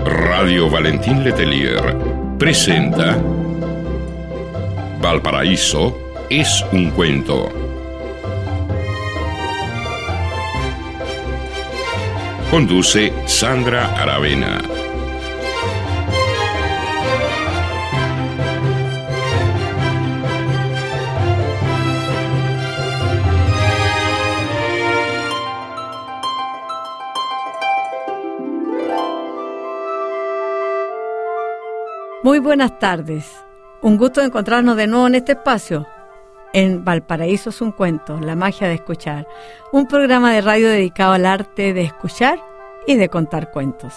Radio Valentín Letelier presenta Valparaíso es un cuento. Conduce Sandra Aravena. Muy buenas tardes. Un gusto encontrarnos de nuevo en este espacio, en Valparaíso es un cuento, la magia de escuchar, un programa de radio dedicado al arte de escuchar y de contar cuentos.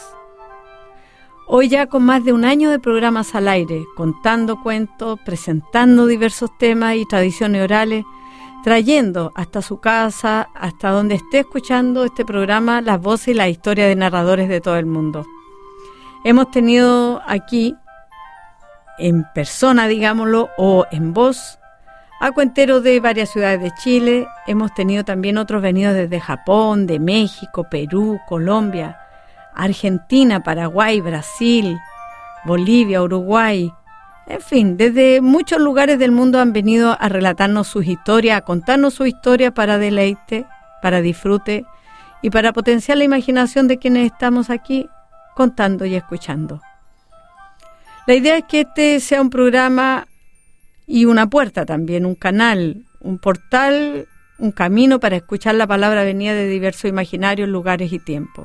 Hoy ya con más de un año de programas al aire, contando cuentos, presentando diversos temas y tradiciones orales, trayendo hasta su casa, hasta donde esté escuchando este programa, las voces y la historia de narradores de todo el mundo. Hemos tenido aquí, en persona, digámoslo, o en voz, a cuenteros de varias ciudades de Chile. Hemos tenido también otros venidos desde Japón, de México, Perú, Colombia, Argentina, Paraguay, Brasil, Bolivia, Uruguay. En fin, desde muchos lugares del mundo han venido a relatarnos sus historias, a contarnos su historia para deleite, para disfrute y para potenciar la imaginación de quienes estamos aquí contando y escuchando. La idea es que este sea un programa y una puerta también, un canal, un portal, un camino para escuchar la palabra venida de diversos imaginarios, lugares y tiempos.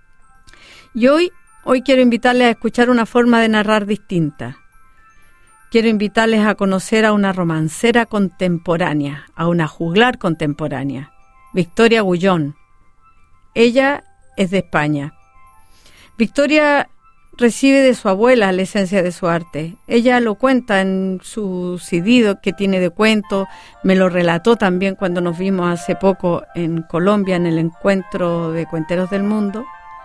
Y hoy quiero invitarles a escuchar una forma de narrar distinta. Quiero invitarles a conocer a una romancera contemporánea, a una juglar contemporánea, Victoria Gullón. Ella es de España. Victoria recibe de su abuela la esencia de su arte. Ella lo cuenta en su CD que tiene de cuentos, me lo relató también cuando nos vimos hace poco en Colombia en el encuentro de cuenteros del mundo.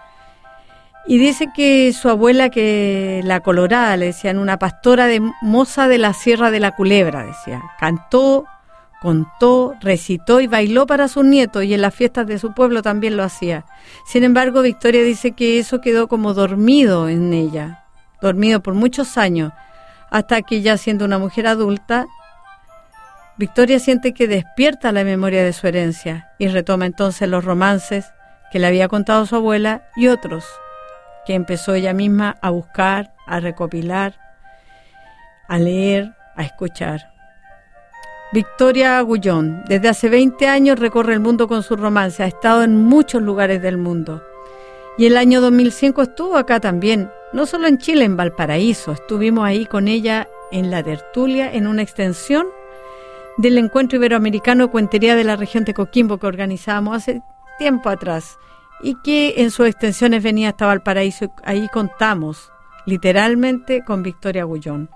Y dice que su abuela, que la Colorada, le decían, una pastora de moza de la Sierra de la Culebra, decía, cantó, contó, recitó y bailó para sus nietos, y en las fiestas de su pueblo también lo hacía. Sin embargo, Victoria dice que eso quedó como dormido en ella, dormido por muchos años, hasta que ya siendo una mujer adulta, Victoria siente que despierta la memoria de su herencia y retoma entonces los romances que le había contado su abuela y otros que empezó ella misma a buscar, a recopilar, a leer, a escuchar. Victoria Gullón, desde hace 20 años recorre el mundo con su romance, ha estado en muchos lugares del mundo. Y el año 2005 estuvo acá también, no solo en Chile, en Valparaíso. Estuvimos ahí con ella en la tertulia, en una extensión del Encuentro Iberoamericano de Cuentería de la región de Coquimbo que organizábamos hace tiempo atrás y que en sus extensiones venía hasta Valparaíso. Ahí contamos literalmente con Victoria Gullón.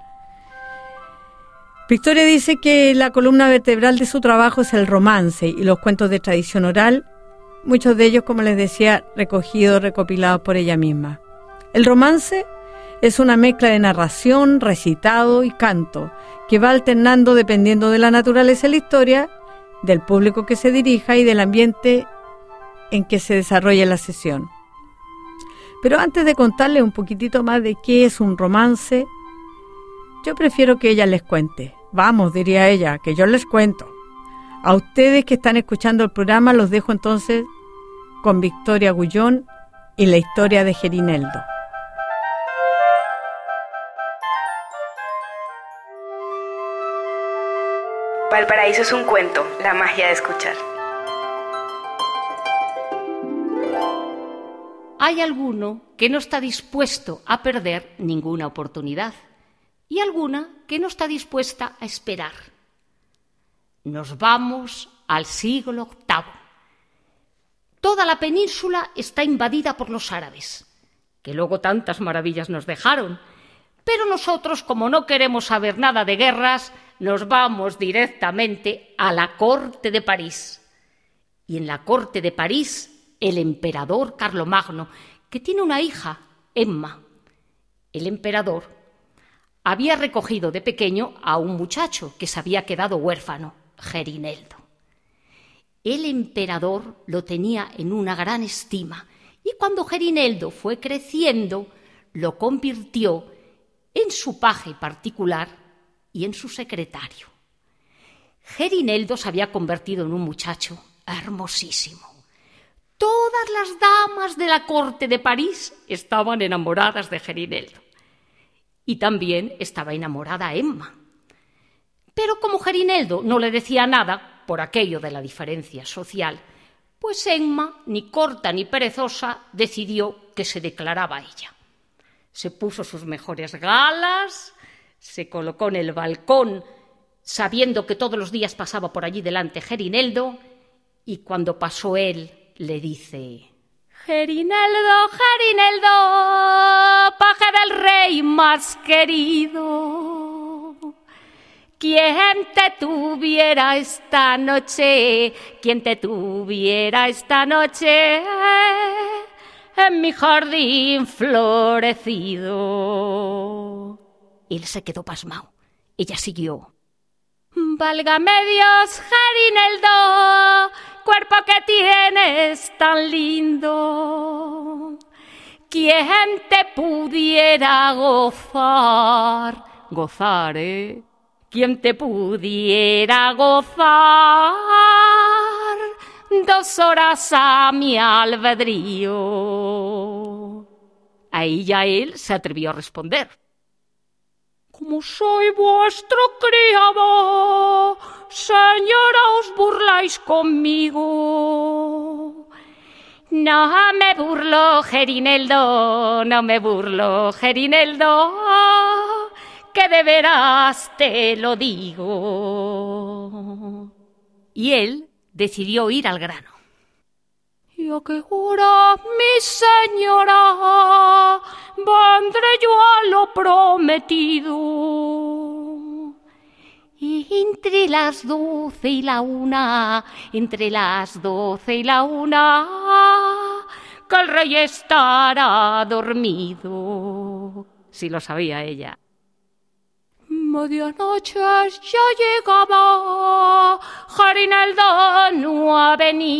Victoria dice que la columna vertebral de su trabajo es el romance y los cuentos de tradición oral, muchos de ellos, como les decía, recogidos, recopilados por ella misma. El romance es una mezcla de narración, recitado y canto, que va alternando dependiendo de la naturaleza de la historia, del público que se dirija y del ambiente en que se desarrolla la sesión. Pero antes de contarles un poquitito más de qué es un romance, yo prefiero que ella les cuente. Vamos, diría ella, que yo les cuento. A ustedes que están escuchando el programa los dejo entonces con Victoria Gullón y la historia de Gerineldo. Valparaíso es un cuento, la magia de escuchar. Hay alguno que no está dispuesto a perder ninguna oportunidad y alguna que no está dispuesta a esperar. Nos vamos al siglo VIII. Toda la península está invadida por los árabes, que luego tantas maravillas nos dejaron, pero nosotros, como no queremos saber nada de guerras, nos vamos directamente a la corte de París. Y en la corte de París, el emperador Carlomagno, que tiene una hija, Emma. El emperador había recogido de pequeño a un muchacho que se había quedado huérfano, Gerineldo. El emperador lo tenía en una gran estima y cuando Gerineldo fue creciendo, lo convirtió en su paje particular y en su secretario. Gerineldo se había convertido en un muchacho hermosísimo. Todas las damas de la corte de París estaban enamoradas de Gerineldo. Y también estaba enamorada Emma. Pero como Gerineldo no le decía nada por aquello de la diferencia social, pues Emma, ni corta ni perezosa, decidió que se declaraba a ella. Se puso sus mejores galas, se colocó en el balcón, sabiendo que todos los días pasaba por allí delante Gerineldo, y cuando pasó él, le dice: Gerineldo, Gerineldo, paje del rey más querido, ¿quién te tuviera esta noche? ¿Quién te tuviera esta noche en mi jardín florecido? Él se quedó pasmado. Ella siguió: Válgame Dios, Gerineldo, cuerpo que tienes tan lindo, ¿quién te pudiera gozar? Gozar, ¿Quién te pudiera gozar 2 horas a mi albedrío? Ahí ya él se atrevió a responder: Como soy vuestro criado, señora, os burláis conmigo. No me burlo, Gerineldo, no me burlo, Gerineldo, que de veras te lo digo. Y él decidió ir al grano. ¿Y a qué hora, mi señora, vendré yo a lo prometido? Y entre las 12 y la 1, entre las 12 y la 1, que el rey estará dormido. Sí lo sabía ella. Medianoche ya llegaba, Gerineldo no ha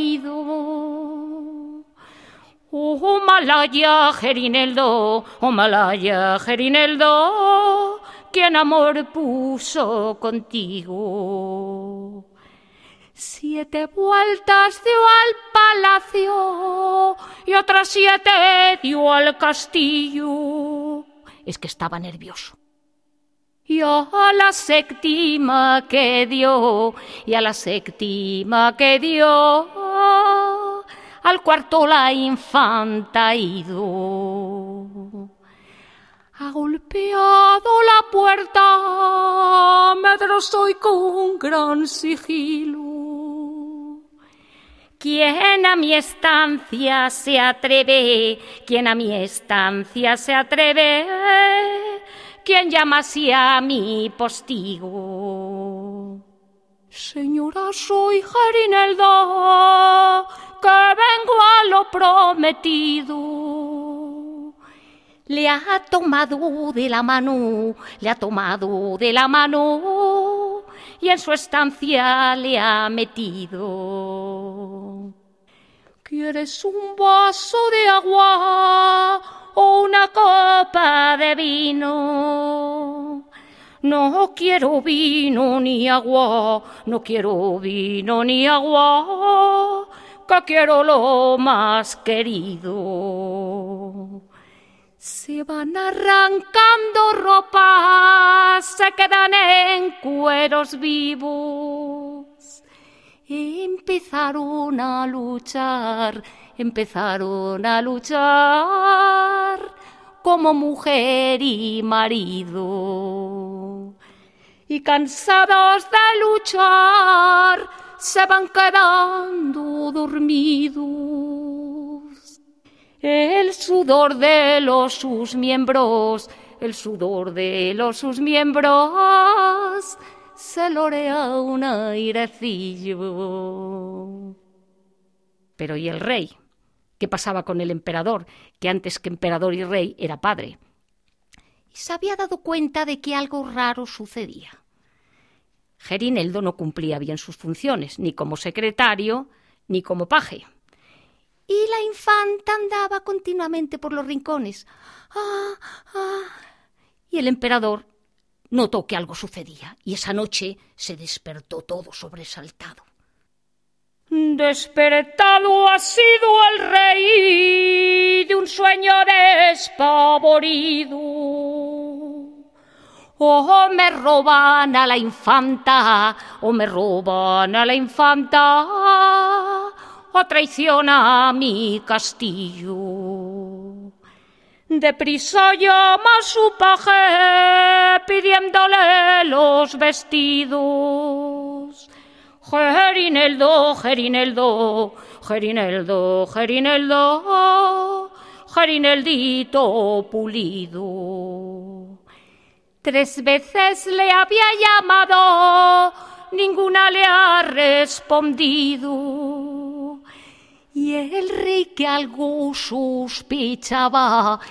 venido. Oh, malaya, Gerineldo, oh, malaya, Gerineldo, ¿quién amor puso contigo? 7 vueltas dio al palacio y otras 7 dio al castillo. Es que estaba nervioso. Y a la 7ª que dio, y a la 7ª que dio, al cuarto la infanta ha ido. Ha golpeado la puerta, medroso y con gran sigilo. ¿Quién a mi estancia se atreve? ¿Quién a mi estancia se atreve? ¿Quién llama así a mi postigo? Señora, soy Gerineldo, que vengo a lo prometido. Le ha tomado de la mano, le ha tomado de la mano, y en su estancia le ha metido. ¿Quieres un vaso de agua o una copa de vino? No quiero vino ni agua, no quiero vino ni agua, que quiero lo más querido. Se van arrancando ropas, se quedan en cueros vivos. Empezaron a luchar como mujer y marido. Y cansados de luchar, se van quedando dormidos. El sudor de sus miembros, se lorea un airecillo. Pero ¿y el rey? ¿Qué pasaba con el emperador, que antes que emperador y rey era padre? Y se había dado cuenta de que algo raro sucedía. Gerineldo no cumplía bien sus funciones, ni como secretario, ni como paje. y la infanta andaba continuamente por los rincones. Y el emperador notó que algo sucedía, y esa noche se despertó todo sobresaltado. Despertado ha sido el rey de un sueño despavorido. O me roban a la infanta, o me roban a la infanta, o traiciona mi castillo. Deprisa llama a su paje pidiéndole los vestidos. Gerineldo, Gerineldo, Gerineldo, Gerineldo, Gerineldito pulido. 3 veces le había llamado, ninguna le ha respondido. Y el rey que algo sospechaba,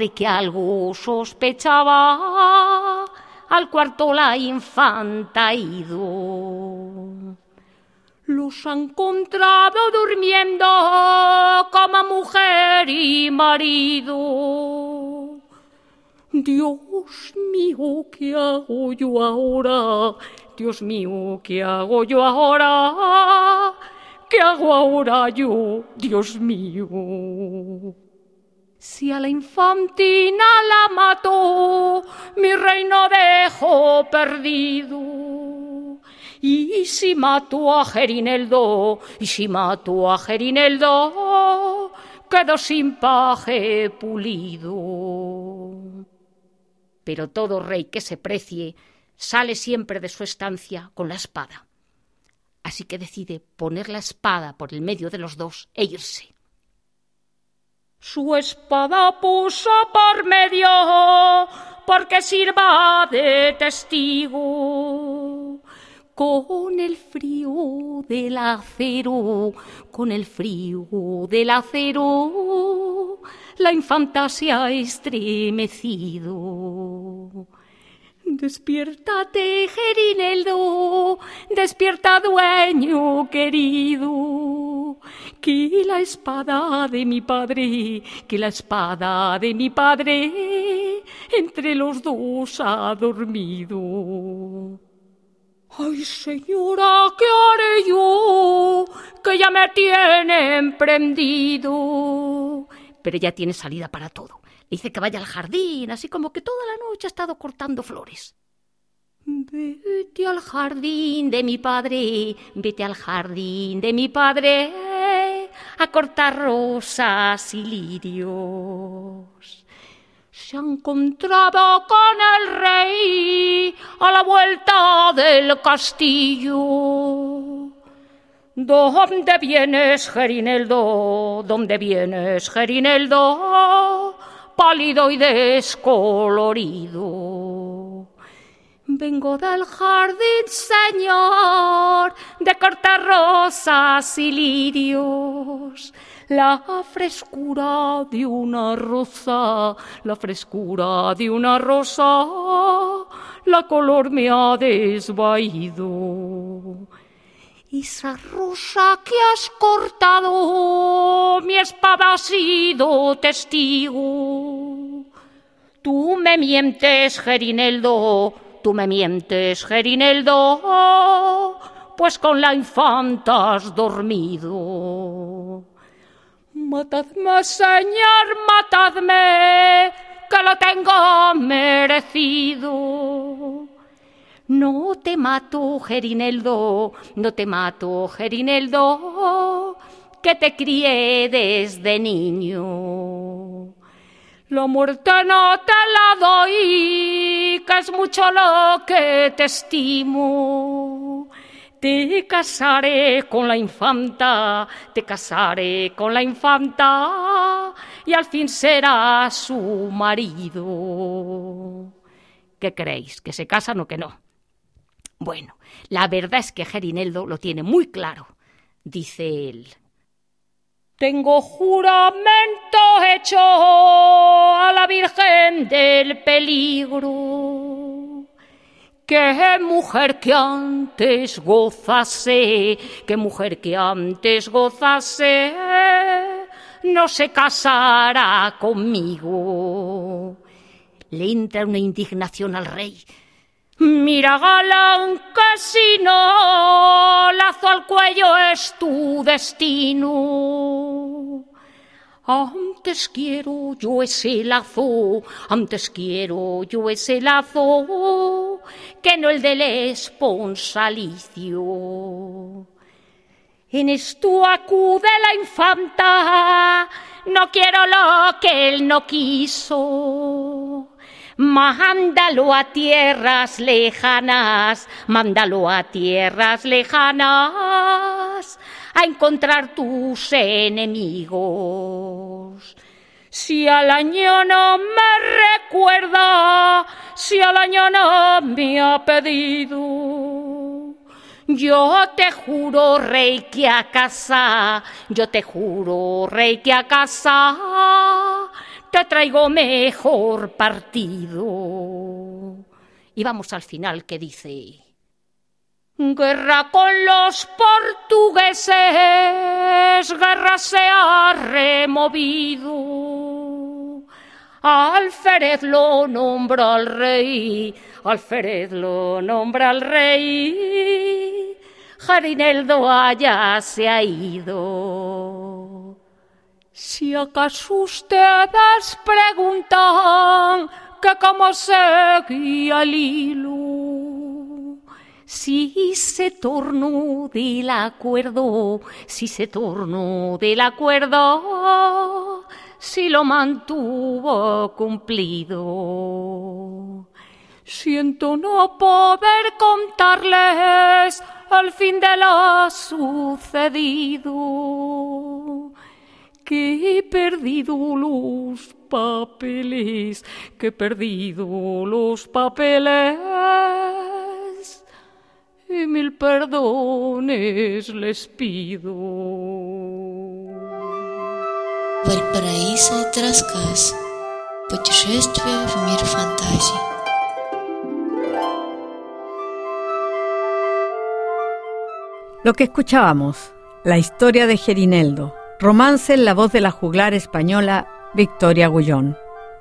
al cuarto la infanta ha ido. Los ha encontrado durmiendo como mujer y marido. Dios mío, ¿qué hago yo ahora? Dios mío, ¿qué hago yo ahora? ¿Qué hago ahora yo, Dios mío? Si a la infantina la mató, mi reino dejó perdido. Y si mató a Gerineldo, quedó sin paje pulido. Pero todo rey que se precie sale siempre de su estancia con la espada. Así que decide poner la espada por el medio de los dos e irse. Su espada puso por medio porque sirva de testigo. Con el frío del acero, la infanta se ha estremecido. Despiértate, Gerineldo, despierta, dueño querido, que la espada de mi padre, entre los dos ha dormido. Ay, señora, ¿qué haré yo? Que ya me tienen prendido. Pero ya tiene salida para todo. Le dice que vaya al jardín, así como que toda la noche ha estado cortando flores. Vete al jardín de mi padre, a cortar rosas y lirios. Se ha encontrado con el rey a la vuelta del castillo. ¿Dónde vienes, Gerineldo? Pálido y descolorido. Vengo del jardín, señor, de cortar rosas y lirios. La frescura de una rosa, la color me ha desvaído. Esa rosa que has cortado, mi espada ha sido testigo. Tú me mientes, Gerineldo, pues con la infanta has dormido. Matadme, señor, matadme, que lo tengo merecido. No te mato, Gerineldo, que te crié desde niño. La muerte no te la doy, que es mucho lo que te estimo. Te casaré con la infanta, y al fin serás su marido. ¿Qué creéis? ¿Que se casan o que no? Bueno, la verdad es que Gerineldo lo tiene muy claro. Dice él: tengo juramento hecho a la Virgen del Peligro, que mujer que antes gozase, no se casará conmigo. Le entra una indignación al rey. Mira, galán, que si no, lazo al cuello es tu destino. Antes quiero yo ese lazo, que no el del esponsalicio. En esto acude la infanta, no quiero lo que él no quiso. Mándalo a tierras lejanas, a encontrar tus enemigos. Si al año no me recuerda, si al año no me ha pedido, yo te juro, rey, que a casa, te traigo mejor partido. Y vamos al final, que dice: guerra con los portugueses, guerra se ha removido. Alférez lo nombra al rey, Gerineldo allá se ha ido. Si acaso ustedes preguntan que cómo seguía el hilo, si se tornó del acuerdo, si lo mantuvo cumplido. Siento no poder contarles el fin de lo sucedido, que he perdido los papeles, y mil perdones les pido. Вальпараисо рассказ. Путешествие в мир фантазий. Lo que escuchábamos, la historia de Gerineldo, romance en la voz de la juglar española Victoria Agullón.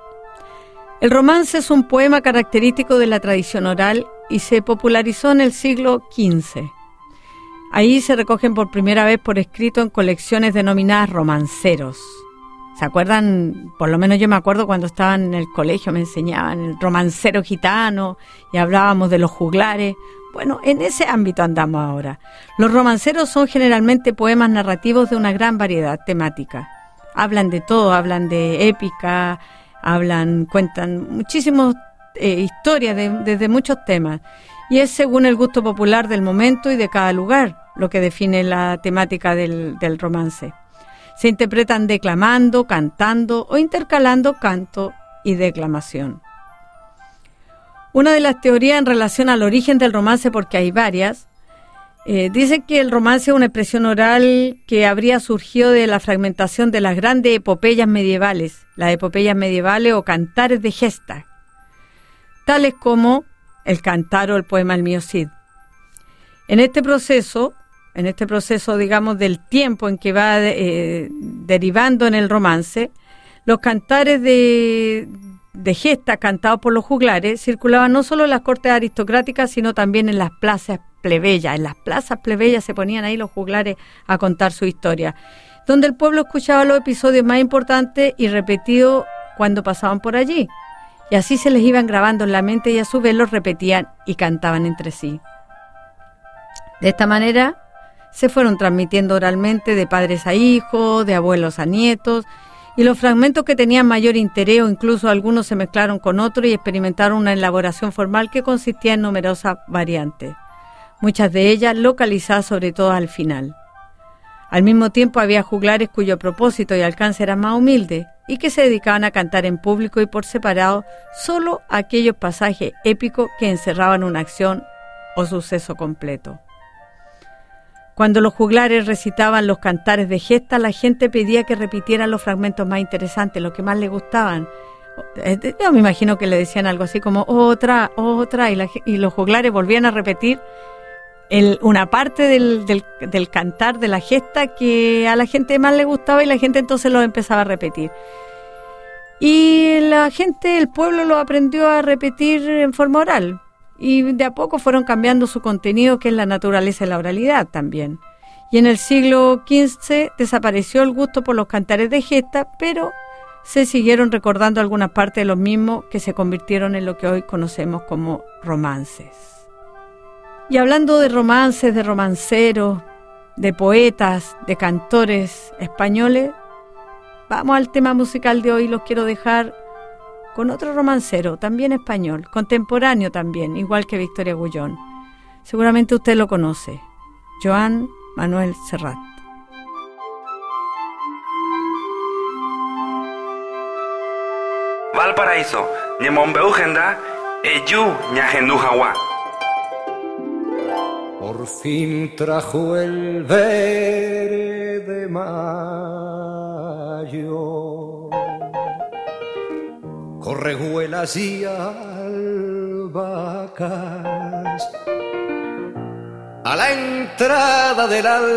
El romance es un poema característico de la tradición oral y se popularizó en el siglo XV. Ahí se recogen por primera vez por escrito en colecciones denominadas romanceros. ¿Se acuerdan? Por lo menos yo me acuerdo cuando estaba en el colegio, me enseñaban el romancero gitano y hablábamos de los juglares. Bueno, en ese ámbito andamos ahora. Los romanceros son generalmente poemas narrativos de una gran variedad temática. Hablan de todo, hablan de épica, cuentan muchísimas historias desde muchos temas. Y es según el gusto popular del momento y de cada lugar lo que define la temática del romance. Se interpretan declamando, cantando o intercalando canto y declamación. Una de las teorías en relación al origen del romance, porque hay varias, dice que el romance es una expresión oral que habría surgido de la fragmentación de las grandes epopeyas medievales, las epopeyas medievales o cantares de gesta, tales como el cantar o el poema El mío Cid. En este proceso, digamos, del tiempo en que va derivando en el romance, los cantares de gesta cantados por los juglares circulaban no solo en las cortes aristocráticas, sino también en las plazas plebeyas. En las plazas plebeyas se ponían ahí los juglares a contar su historia, donde el pueblo escuchaba los episodios más importantes y repetidos cuando pasaban por allí. Y así se les iban grabando en la mente y a su vez los repetían y cantaban entre sí. De esta manera se fueron transmitiendo oralmente de padres a hijos, de abuelos a nietos, y los fragmentos que tenían mayor interés o incluso algunos se mezclaron con otros y experimentaron una elaboración formal que consistía en numerosas variantes, muchas de ellas localizadas sobre todo al final. Al mismo tiempo había juglares cuyo propósito y alcance era más humilde y que se dedicaban a cantar en público y por separado solo aquellos pasajes épicos que encerraban una acción o suceso completo. Cuando los juglares recitaban los cantares de gesta, la gente pedía que repitieran los fragmentos más interesantes, los que más les gustaban. Yo me imagino que le decían algo así como otra, y los juglares volvían a repetir una parte del cantar, de la gesta, que a la gente más le gustaba y la gente entonces lo empezaba a repetir. Y la gente, el pueblo lo aprendió a repetir en forma oral. Y de a poco fueron cambiando su contenido, que es la naturaleza y la oralidad también. Y en el siglo XV desapareció el gusto por los cantares de gesta, pero se siguieron recordando algunas partes de los mismos que se convirtieron en lo que hoy conocemos como romances. Y hablando de romances, de romanceros, de poetas, de cantores españoles, vamos al tema musical de hoy. Los quiero dejar con otro romancero, también español, contemporáneo también, igual que Victoria Agullón. Seguramente usted lo conoce, Joan Manuel Serrat. Valparaíso, Ñemombeujenda, Eyu Ñajendujawa. Por fin trajo el verde mayo, correjuelas y albahacas, a la entrada de la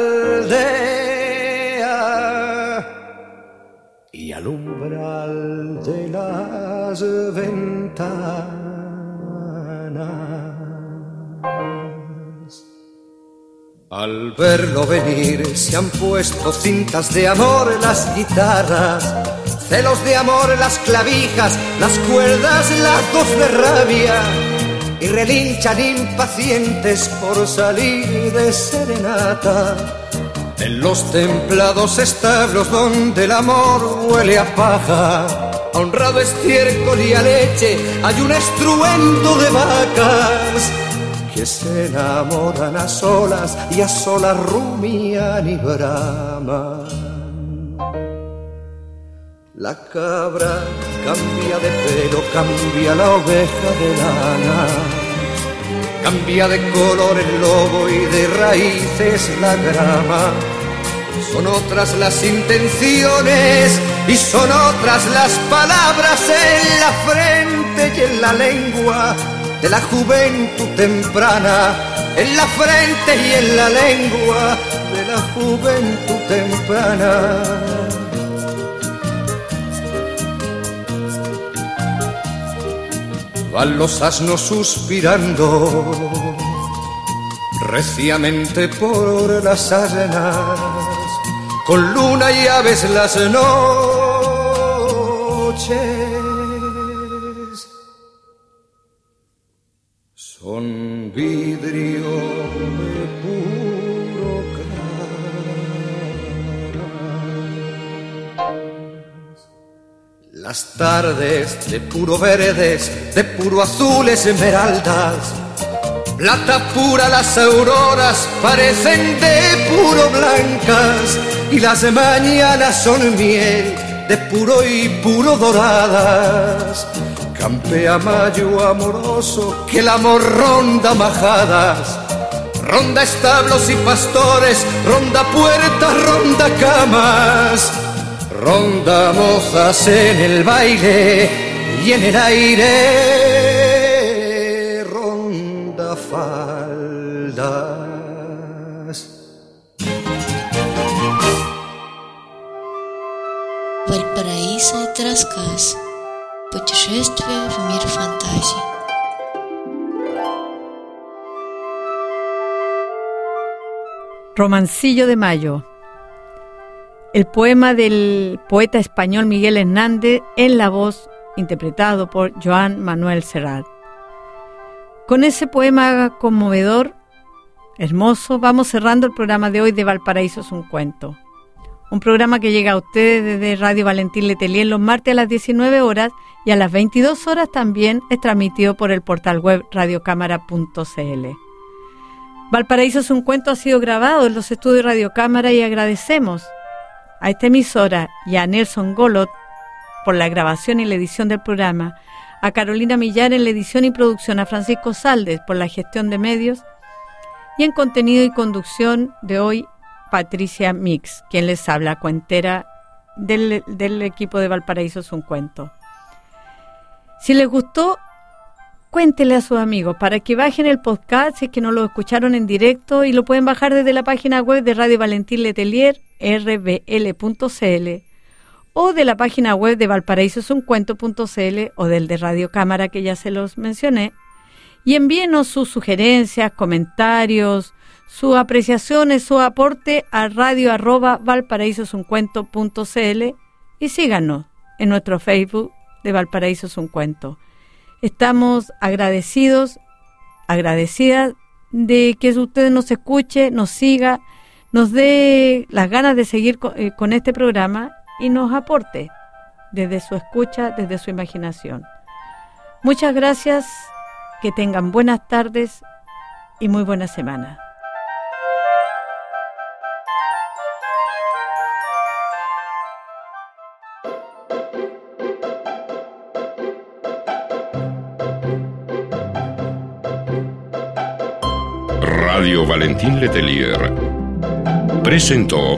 aldea y al umbral de las ventanas. Al verlo venir se han puesto cintas de amor las guitarras, celos de amor las clavijas, las cuerdas, lazos de rabia, y relinchan impacientes por salir de serenata en los templados establos donde el amor huele a paja, a honrado estiércol y a leche hay un estruendo de vacas que se enamoran a solas y a solas rumian y braman. La cabra cambia de pelo, cambia la oveja de lana, cambia de color el lobo y de raíces la grama. Son otras las intenciones y son otras las palabras en la frente y en la lengua de la juventud temprana, en la frente y en la lengua de la juventud temprana. Van los asnos suspirando reciamente por las arenas, con luna y aves las noches son vidrio de puro gras. Las tardes de puro verdes, de puro azules esmeraldas, plata pura las auroras parecen de puro blancas, y las mañanas son miel de puro y puro doradas. Campea mayo amoroso que el amor ronda majadas, ronda establos y pastores, ronda puertas, ronda camas, ronda mozas en el baile y en el aire, ronda faldas. Valparaíso Трассказ. Путешествие в мир фантазий. Romancillo de Mayo. El poema del poeta español Miguel Hernández en la voz interpretado por Joan Manuel Serrat. Con ese poema conmovedor, hermoso, vamos cerrando el programa de hoy de Valparaíso es un cuento. Un programa que llega a ustedes desde Radio Valentín Letelier los martes a las 19 horas y a las 22 horas también es transmitido por el portal web radiocámara.cl. Valparaíso es un cuento ha sido grabado en los estudios Radio Cámara y agradecemos a esta emisora y a Nelson Golot por la grabación y la edición del programa, a Carolina Millar en la edición y producción, a Francisco Saldes por la gestión de medios y en contenido y conducción de hoy Patricia Mix, quien les habla, cuentera del equipo de Valparaíso es un cuento. Si les gustó Cuéntele a sus amigos para que bajen el podcast si es que no lo escucharon en directo, y lo pueden bajar desde la página web de Radio Valentín Letelier, rbl.cl, o de la página web de valparaísosuncuento.cl o del de Radio Cámara, que ya se los mencioné. Y envíenos sus sugerencias, comentarios, sus apreciaciones, su aporte a radio@valparaísosuncuento.cl, y síganos en nuestro Facebook de Valparaíso es un Cuento. Estamos agradecidas de que usted nos escuche, nos siga, nos dé las ganas de seguir con este programa y nos aporte desde su escucha, desde su imaginación. Muchas gracias, que tengan buenas tardes y muy buena semana. Radio Valentín Letelier presentó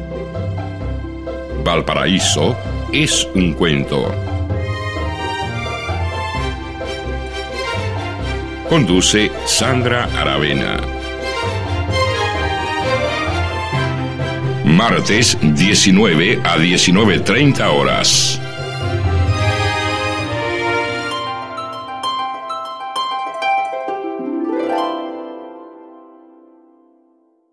Valparaíso es un cuento. Conduce Sandra Aravena. Martes 19 a 19:30 horas.